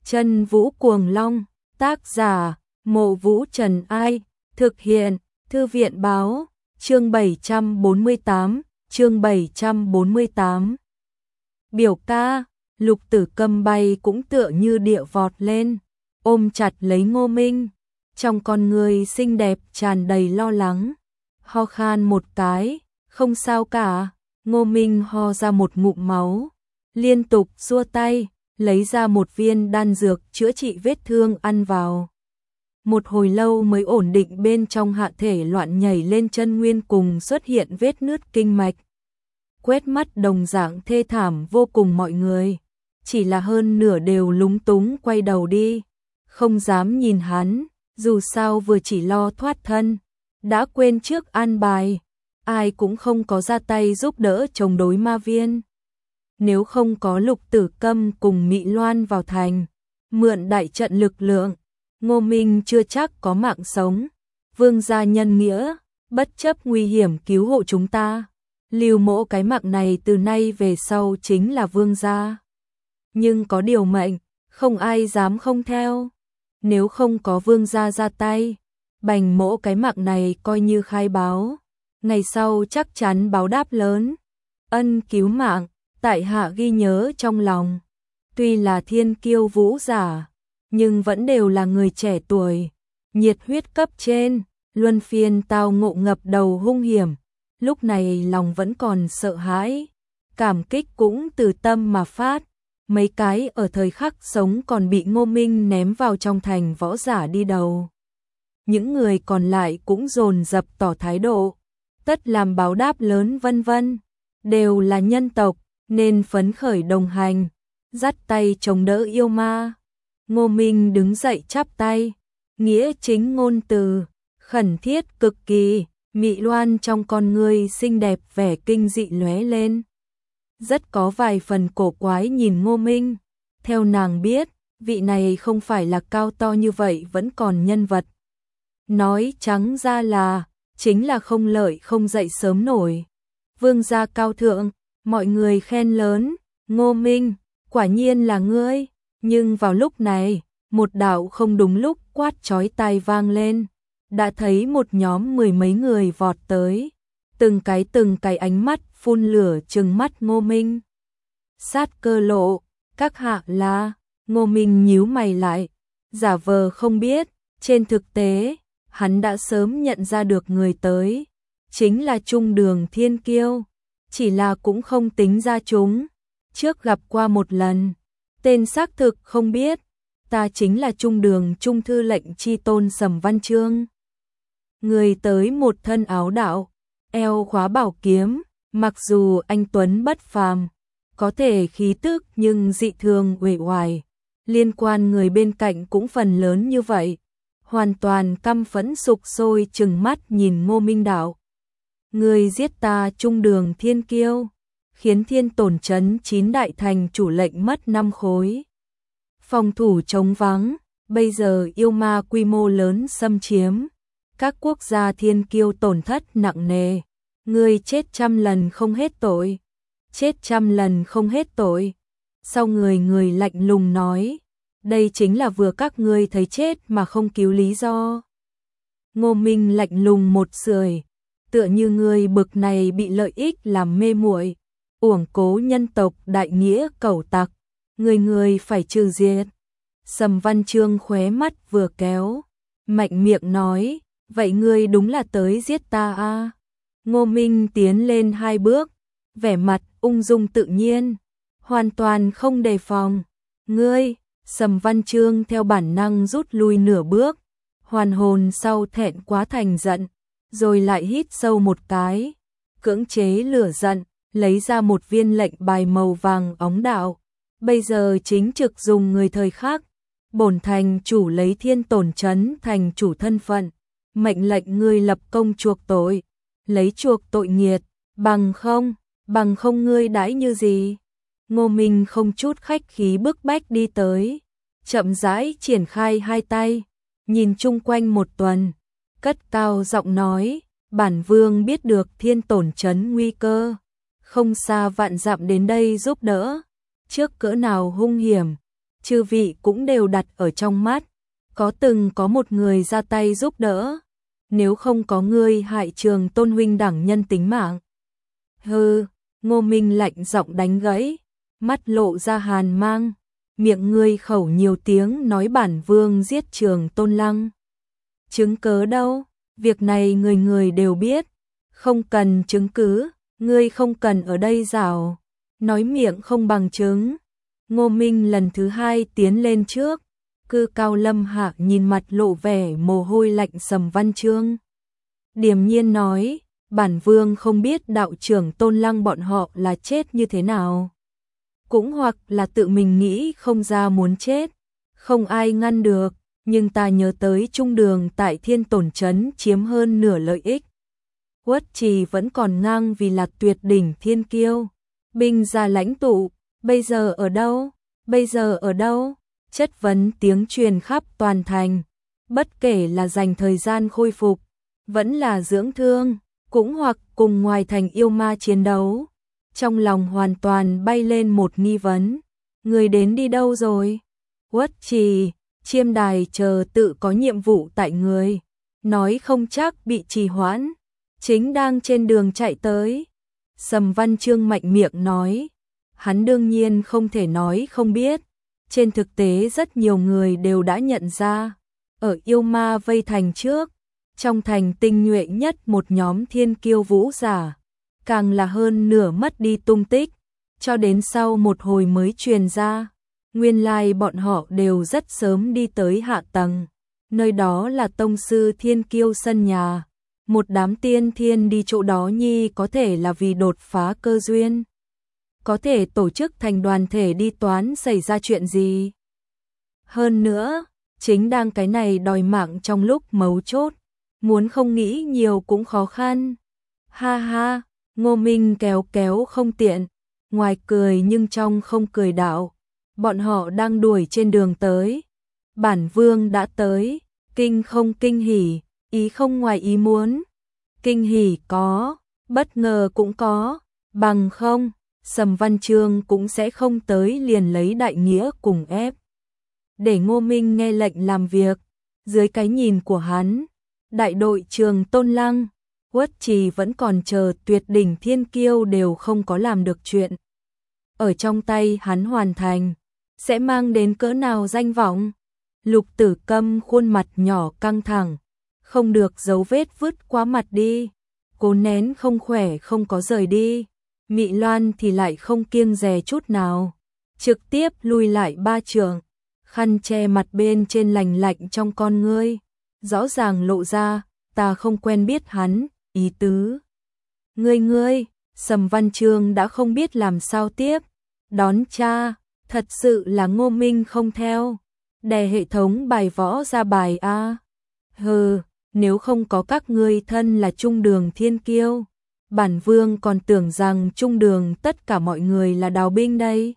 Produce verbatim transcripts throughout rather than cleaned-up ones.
Chân Vũ Cuồng Long, tác giả, Mộ Vũ Trần Ai, thực hiện, Thư viện Báo, chương bảy trăm bốn mươi tám, chương bảy trăm bốn mươi tám. Biểu ca, Lục Tử Câm bay cũng tựa như địa vọt lên, ôm chặt lấy Ngô Minh, trong con người xinh đẹp tràn đầy lo lắng, ho khan một cái, không sao cả. Ngô Minh ho ra một ngụm máu, liên tục xua tay, lấy ra một viên đan dược chữa trị vết thương ăn vào. Một hồi lâu mới ổn định bên trong hạ thể loạn nhảy lên chân nguyên cùng xuất hiện vết nứt kinh mạch. Quét mắt đồng dạng thê thảm vô cùng mọi người, chỉ là hơn nửa đều lúng túng quay đầu đi, không dám nhìn hắn, dù sao vừa chỉ lo thoát thân, đã quên trước an bài, ai cũng không có ra tay giúp đỡ chống đối ma viên. Nếu không có Lục Tử Câm cùng Mị Loan vào thành, mượn đại trận lực lượng, Ngô Minh chưa chắc có mạng sống. Vương gia nhân nghĩa, bất chấp nguy hiểm cứu hộ chúng ta. Lưu Mỗ cái mạng này từ nay về sau chính là vương gia. Nhưng có điều mệnh, không ai dám không theo. Nếu không có vương gia ra tay, Bành Mỗ cái mạng này coi như khai báo, ngày sau chắc chắn báo đáp lớn. Ân cứu mạng, tại hạ ghi nhớ trong lòng. Tuy là thiên kiêu vũ giả, nhưng vẫn đều là người trẻ tuổi, nhiệt huyết cấp trên, luân phiên tao ngộ ngập đầu hung hiểm, lúc này lòng vẫn còn sợ hãi, cảm kích cũng từ tâm mà phát. Mấy cái ở thời khắc sống còn bị Ngô Minh ném vào trong thành võ giả đi đầu. Những người còn lại cũng dồn dập tỏ thái độ, tất làm báo đáp lớn vân vân, đều là nhân tộc nên phấn khởi đồng hành, dắt tay chống đỡ yêu ma. Ngô Minh đứng dậy chắp tay, nghĩa chính ngôn từ, khẩn thiết cực kỳ. Mị Loan trong con ngươi xinh đẹp vẻ kinh dị lóe lên, rất có vài phần cổ quái nhìn Ngô Minh. Theo nàng biết, vị này không phải là cao to như vậy vẫn còn nhân vật. Nói trắng ra là, chính là không lợi không dậy sớm nổi. Vương gia cao thượng, mọi người khen lớn, Ngô Minh, quả nhiên là ngươi. Nhưng vào lúc này, một đạo không đúng lúc quát chói tai vang lên, đã thấy một nhóm mười mấy người vọt tới, từng cái từng cái ánh mắt phun lửa trừng mắt Ngô Minh. Sát cơ lộ, các hạ là, Ngô Minh nhíu mày lại, giả vờ không biết, trên thực tế, hắn đã sớm nhận ra được người tới, chính là Trung Đường Thiên Kiêu, chỉ là cũng không tính ra chúng, trước gặp qua một lần, tên xác thực không biết, ta chính là Trung Đường Trung thư lệnh chi tôn Sầm Văn Chương. Người tới một thân áo đạo, eo khóa bảo kiếm, mặc dù anh tuấn bất phàm, có thể khí tức nhưng dị thường uể oải, liên quan người bên cạnh cũng phần lớn như vậy, hoàn toàn căm phẫn sục sôi trừng mắt nhìn Ngô Minh đạo. Người giết ta Trung Đường Thiên Kiêu, khiến Thiên Tổn trấn chín đại thành chủ lệnh mất năm khối. Phòng thủ trống vắng, bây giờ yêu ma quy mô lớn xâm chiếm, các quốc gia thiên kiêu tổn thất nặng nề, ngươi chết trăm lần không hết tội, chết trăm lần không hết tội. Sau người người lạnh lùng nói, đây chính là vừa các ngươi thấy chết mà không cứu lý do. Ngô Minh lạnh lùng một sưởi, tựa như người bực này bị lợi ích làm mê muội, uổng cố nhân tộc đại nghĩa cẩu tặc, người người phải trừ diệt. Sầm Văn Chương khóe mắt vừa kéo, mạnh miệng nói, vậy ngươi đúng là tới giết ta a? À? Ngô Minh tiến lên hai bước, vẻ mặt ung dung tự nhiên, hoàn toàn không đề phòng. Ngươi, Sầm Văn Chương theo bản năng rút lui nửa bước, hoàn hồn sau thẹn quá thành giận, rồi lại hít sâu một cái, cưỡng chế lửa giận, lấy ra một viên lệnh bài màu vàng óng đạo. Bây giờ chính trực dùng người thời khắc, bổn thành chủ lấy Thiên Tổn trấn thành chủ thân phận, mệnh lệnh ngươi lập công chuộc tội, lấy chuộc tội nghiệt, bằng không, bằng không ngươi đãi như gì. Ngô Minh không chút khách khí bức bách đi tới, chậm rãi triển khai hai tay, nhìn chung quanh một tuần, cất cao giọng nói, bản vương biết được Thiên Tổn trấn nguy cơ, không xa vạn dặm đến đây giúp đỡ, trước cỡ nào hung hiểm, chư vị cũng đều đặt ở trong mắt, có từng có một người ra tay giúp đỡ, nếu không có ngươi hại Trường Tôn huynh đẳng nhân tính mạng. Hừ, Ngô Minh lạnh giọng đánh gãy, mắt lộ ra hàn mang, miệng ngươi khẩu nhiều tiếng nói bản vương giết Trường Tôn Lăng. Chứng cớ đâu, việc này người người đều biết, không cần chứng cứ, ngươi không cần ở đây rảo, nói miệng không bằng chứng. Ngô Minh lần thứ hai tiến lên trước, cư cao lâm hạ nhìn mặt lộ vẻ mồ hôi lạnh Sầm Văn Chương. Điềm nhiên nói, bản vương không biết đạo trưởng Tôn Lăng bọn họ là chết như thế nào. Cũng hoặc là tự mình nghĩ không ra muốn chết, không ai ngăn được, nhưng ta nhớ tới trung đường tại Thiên Tổn Trấn chiếm hơn nửa lợi ích. Uất Trì vẫn còn ngang vì là tuyệt đỉnh thiên kiêu, binh gia lãnh tụ, bây giờ ở đâu, bây giờ ở đâu, chất vấn tiếng truyền khắp toàn thành, bất kể là dành thời gian khôi phục, vẫn là dưỡng thương, cũng hoặc cùng ngoài thành yêu ma chiến đấu. Trong lòng hoàn toàn bay lên một nghi vấn, người đến đi đâu rồi? Uất Trì, Chiêm Đài chờ tự có nhiệm vụ tại người, nói không chắc bị trì hoãn, chính đang trên đường chạy tới. Sầm Văn Chương mạnh miệng nói, hắn đương nhiên không thể nói không biết, trên thực tế rất nhiều người đều đã nhận ra, ở yêu ma vây thành trước, trong thành tinh nhuệ nhất một nhóm thiên kiêu vũ giả, càng là hơn nửa mất đi tung tích, cho đến sau một hồi mới truyền ra, nguyên lai bọn họ đều rất sớm đi tới hạ tầng, nơi đó là tông sư thiên kiêu sân nhà, một đám tiên thiên đi chỗ đó nhi có thể là vì đột phá cơ duyên, có thể tổ chức thành đoàn thể đi toán xảy ra chuyện gì. Hơn nữa, chính đang cái này đòi mạng trong lúc mấu chốt, muốn không nghĩ nhiều cũng khó khăn. Ha ha, Ngô Minh kéo kéo không tiện, ngoài cười nhưng trong không cười đạo, bọn họ đang đuổi trên đường tới. Bản vương đã tới, kinh không kinh hỉ, ý không ngoài ý muốn. Kinh hỉ có, bất ngờ cũng có, bằng không, Sầm Văn Chương cũng sẽ không tới liền lấy đại nghĩa cùng ép. Để Ngô Minh nghe lệnh làm việc, dưới cái nhìn của hắn, đại đội Trường Tôn Lăng, Uất Trì vẫn còn chờ tuyệt đỉnh thiên kiêu đều không có làm được chuyện. Ở trong tay hắn hoàn thành, sẽ mang đến cỡ nào danh vọng. Lục Tử Câm khuôn mặt nhỏ căng thẳng, không được dấu vết vứt qua mặt đi, cố nén không khỏe không có rời đi. Mị Loan thì lại không kiêng dè chút nào, trực tiếp lui lại ba trượng, khăn che mặt bên trên lành lạnh trong con ngươi, rõ ràng lộ ra, ta không quen biết hắn, ý tứ. Ngươi ngươi, Sầm Văn Chương đã không biết làm sao tiếp, đón cha, thật sự là Ngô Minh không theo, đè hệ thống bài võ ra bài a. Hừ, nếu không có các ngươi thân là trung đường thiên kiêu, bản vương còn tưởng rằng trung đường tất cả mọi người là đào binh đây.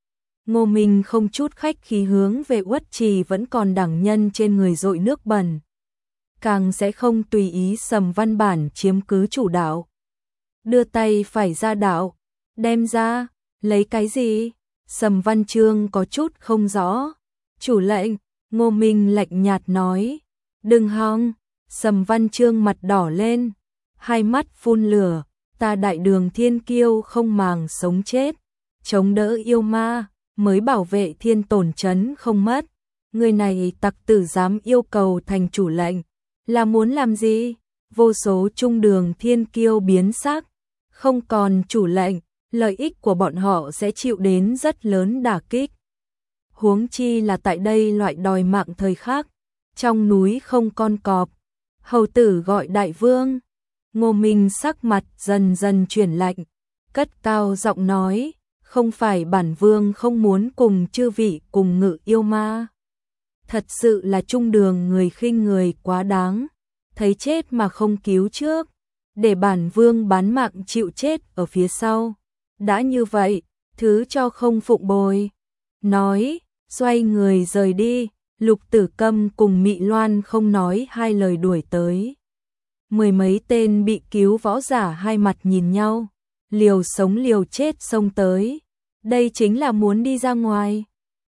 Ngô Minh không chút khách khí hướng về Uất Trì vẫn còn đẳng nhân trên người dội nước bẩn, càng sẽ không tùy ý Sầm Văn Bản chiếm cứ chủ đạo. Đưa tay phải ra đạo, đem ra, lấy cái gì? Sầm Văn Chương có chút không rõ. Chủ lệnh, Ngô Minh lạnh nhạt nói, đừng hòng. Sầm Văn Chương mặt đỏ lên, hai mắt phun lửa, ta đại đường thiên kiêu không màng sống chết, chống đỡ yêu ma, mới bảo vệ Thiên Tổn Trấn không mất. Người này tặc tử dám yêu cầu thành chủ lệnh, là muốn làm gì? Vô số trung đường thiên kiêu biến sắc, không còn chủ lệnh, lợi ích của bọn họ sẽ chịu đến rất lớn đả kích. Huống chi là tại đây loại đòi mạng thời khắc, trong núi không con cọp, hầu tử gọi đại vương. Ngô Minh sắc mặt dần dần chuyển lạnh, cất cao giọng nói, không phải bản vương không muốn cùng chư vị cùng ngự yêu ma. Thật sự là trung đường người khinh người quá đáng, thấy chết mà không cứu trước, để bản vương bán mạng chịu chết ở phía sau. Đã như vậy, thứ cho không phụng bồi. Nói, xoay người rời đi, Lục Tử Câm cùng Mị Loan không nói hai lời đuổi tới. Mười mấy tên bị cứu võ giả hai mặt nhìn nhau, liều sống liều chết xông tới. Đây chính là muốn đi ra ngoài.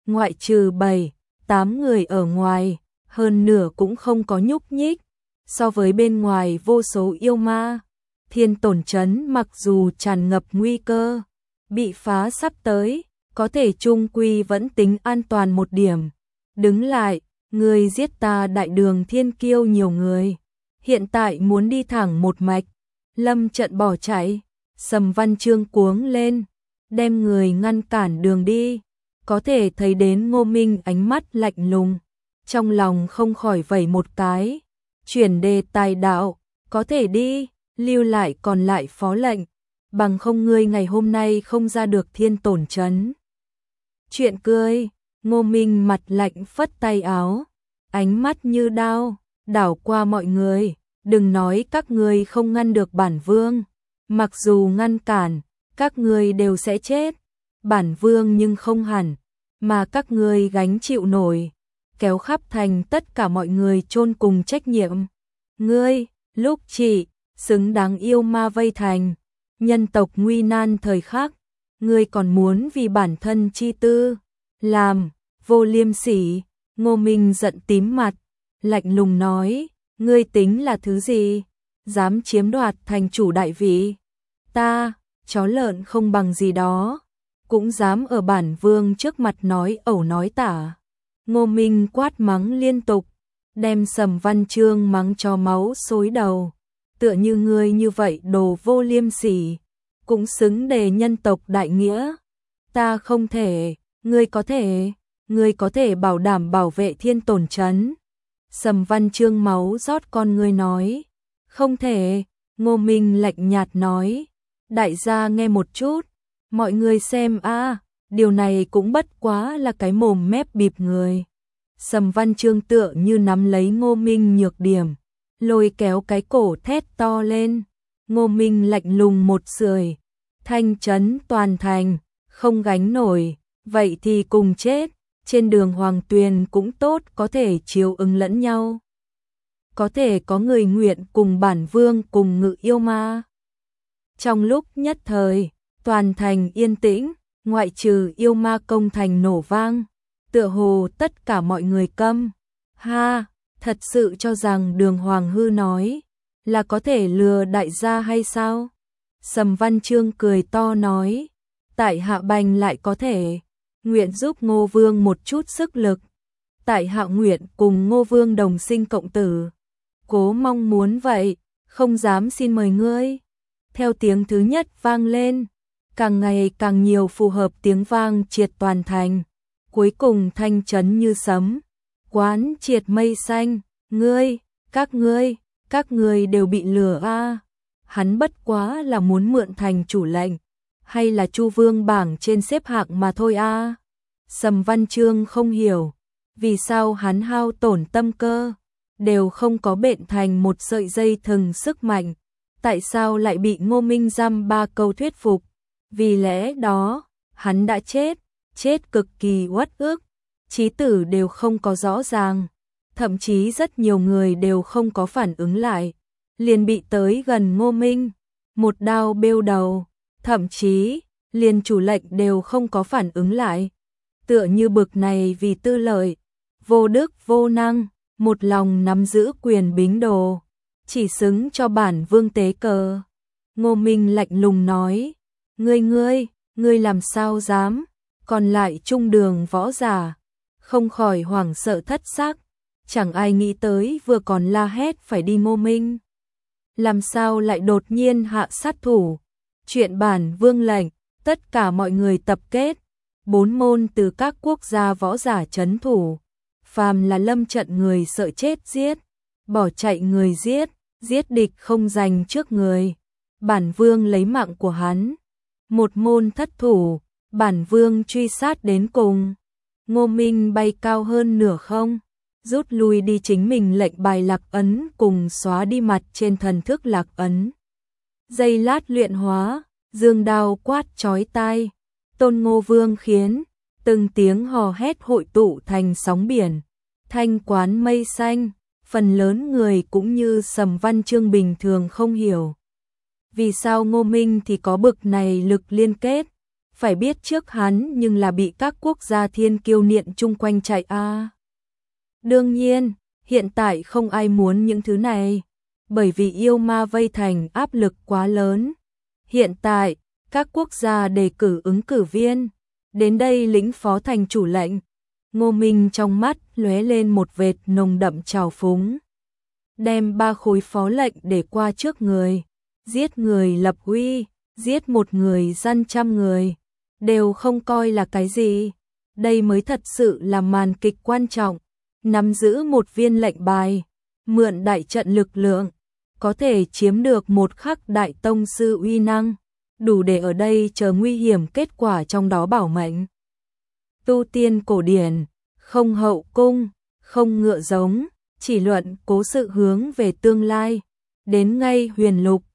ngoại trừ bảy, tám người ở ngoài, hơn nửa cũng không có nhúc nhích. So với bên ngoài vô số yêu ma, Thiên Tổn Trấn mặc dù tràn ngập nguy cơ, bị phá sắp tới, có thể chung quy vẫn tính an toàn một điểm. Đứng lại, người giết ta Đại Đường Thiên Kiêu nhiều người, hiện tại muốn đi thẳng một mạch, lâm trận bỏ chạy. Sầm Văn Chương cuống lên, đem người ngăn cản đường đi, có thể thấy đến Ngô Minh ánh mắt lạnh lùng, trong lòng không khỏi vẩy một cái, chuyển đề tài đạo, có thể đi, lưu lại còn lại phó lệnh, bằng không ngươi ngày hôm nay không ra được Thiên Tổn Trấn. Chuyện cười, Ngô Minh mặt lạnh phất tay áo, ánh mắt như đao, đảo qua mọi người, đừng nói các ngươi không ngăn được bản vương, mặc dù ngăn cản, các ngươi đều sẽ chết, bản vương nhưng không hẳn, mà các ngươi gánh chịu nổi, kéo khắp thành tất cả mọi người chôn cùng trách nhiệm. Ngươi, lúc chị, xứng đáng yêu ma vây thành, nhân tộc nguy nan thời khắc, ngươi còn muốn vì bản thân chi tư, làm, vô liêm sỉ. Ngô Minh giận tím mặt, lạnh lùng nói, ngươi tính là thứ gì, dám chiếm đoạt thành chủ đại vị, ta, chó lợn không bằng gì đó, cũng dám ở bản vương trước mặt nói ẩu nói tả. Ngô Minh quát mắng liên tục, đem Sầm Văn Chương mắng cho máu xối đầu, tựa như ngươi như vậy đồ vô liêm sỉ, cũng xứng đề nhân tộc đại nghĩa. Ta không thể, ngươi có thể, ngươi có thể bảo đảm bảo vệ Thiên Tổn Trấn. Sầm Văn Chương máu rót con ngươi nói, không thể. Ngô Minh lạnh nhạt nói, đại gia nghe một chút, mọi người xem a, điều này cũng bất quá là cái mồm mép bịp người. Sầm Văn Chương tựa như nắm lấy Ngô Minh nhược điểm, lôi kéo cái cổ thét to lên. Ngô Minh lạnh lùng một sưởi, thanh trấn toàn thành, không gánh nổi, vậy thì cùng chết, trên đường Hoàng Tuyền cũng tốt, có thể chiếu ứng lẫn nhau. Có thể có người nguyện cùng bản vương cùng ngự yêu ma. Trong lúc nhất thời, toàn thành yên tĩnh, ngoại trừ yêu ma công thành nổ vang, tựa hồ tất cả mọi người câm. Ha, thật sự cho rằng Đường Hoàng hư nói là có thể lừa đại gia hay sao? Sầm Văn Chương cười to nói, tại hạ bành lại có thể, nguyện giúp Ngô Vương một chút sức lực. Tại hạ nguyện cùng Ngô Vương đồng sinh cộng tử. Cố mong muốn vậy, không dám xin mời ngươi. Theo tiếng thứ nhất vang lên, càng ngày càng nhiều phù hợp tiếng vang triệt toàn thành. Cuối cùng thanh trấn như sấm, quán triệt mây xanh, ngươi, các ngươi, các ngươi đều bị lừa a. Hắn bất quá là muốn mượn thành chủ lệnh, hay là Chu Vương bảng trên xếp hạng mà thôi a. Sầm Văn Chương không hiểu, vì sao hắn hao tổn tâm cơ, đều không có bện thành một sợi dây thừng sức mạnh, tại sao lại bị Ngô Minh giam ba câu thuyết phục? Vì lẽ đó, hắn đã chết, chết cực kỳ uất ức, chí tử đều không có rõ ràng, thậm chí rất nhiều người đều không có phản ứng lại, liền bị tới gần Ngô Minh, một đao bêu đầu, thậm chí liền chủ lệnh đều không có phản ứng lại, tựa như bực này vì tư lợi, vô đức vô năng, một lòng nắm giữ quyền bính đồ, chỉ xứng cho bản vương tế cờ. Ngô Minh lạnh lùng nói, ngươi ngươi, ngươi làm sao dám? Còn lại trung đường võ giả, không khỏi hoảng sợ thất xác, chẳng ai nghĩ tới vừa còn la hét phải đi Ngô Minh. Làm sao lại đột nhiên hạ sát thủ? Chuyện bản vương lệnh, tất cả mọi người tập kết, bốn môn từ các quốc gia võ giả trấn thủ, phàm là lâm trận người sợ chết giết, bỏ chạy người giết, giết địch không giành trước người, bản vương lấy mạng của hắn. Một môn thất thủ, bản vương truy sát đến cùng. Ngô Minh bay cao hơn nửa không, rút lui đi chính mình lệnh bài lạc ấn cùng xóa đi mặt trên thần thức lạc ấn. Giây lát luyện hóa, dương đao quát chói tai, Tôn Ngô Vương khiến từng tiếng hò hét hội tụ thành sóng biển, thanh quán mây xanh, phần lớn người cũng như Sầm Văn Chương bình thường không hiểu. Vì sao Ngô Minh thì có bực này lực liên kết, phải biết trước hắn nhưng là bị các quốc gia thiên kiêu niệm chung quanh chạy a. À. Đương nhiên, hiện tại không ai muốn những thứ này, bởi vì yêu ma vây thành áp lực quá lớn. Hiện tại, các quốc gia đề cử ứng cử viên, đến đây lĩnh phó thành chủ lệnh. Ngô Minh trong mắt lóe lên một vệt nồng đậm trào phúng. Đem ba khối phó lệnh để qua trước người, giết người lập uy, giết một người dân trăm người, đều không coi là cái gì. Đây mới thật sự là màn kịch quan trọng, nắm giữ một viên lệnh bài, mượn đại trận lực lượng, có thể chiếm được một khắc đại tông sư uy năng, đủ để ở đây chờ nguy hiểm kết quả trong đó bảo mệnh. Tu tiên cổ điển, không hậu cung, không ngựa giống, chỉ luận cố sự hướng về tương lai, đến ngay huyền lục,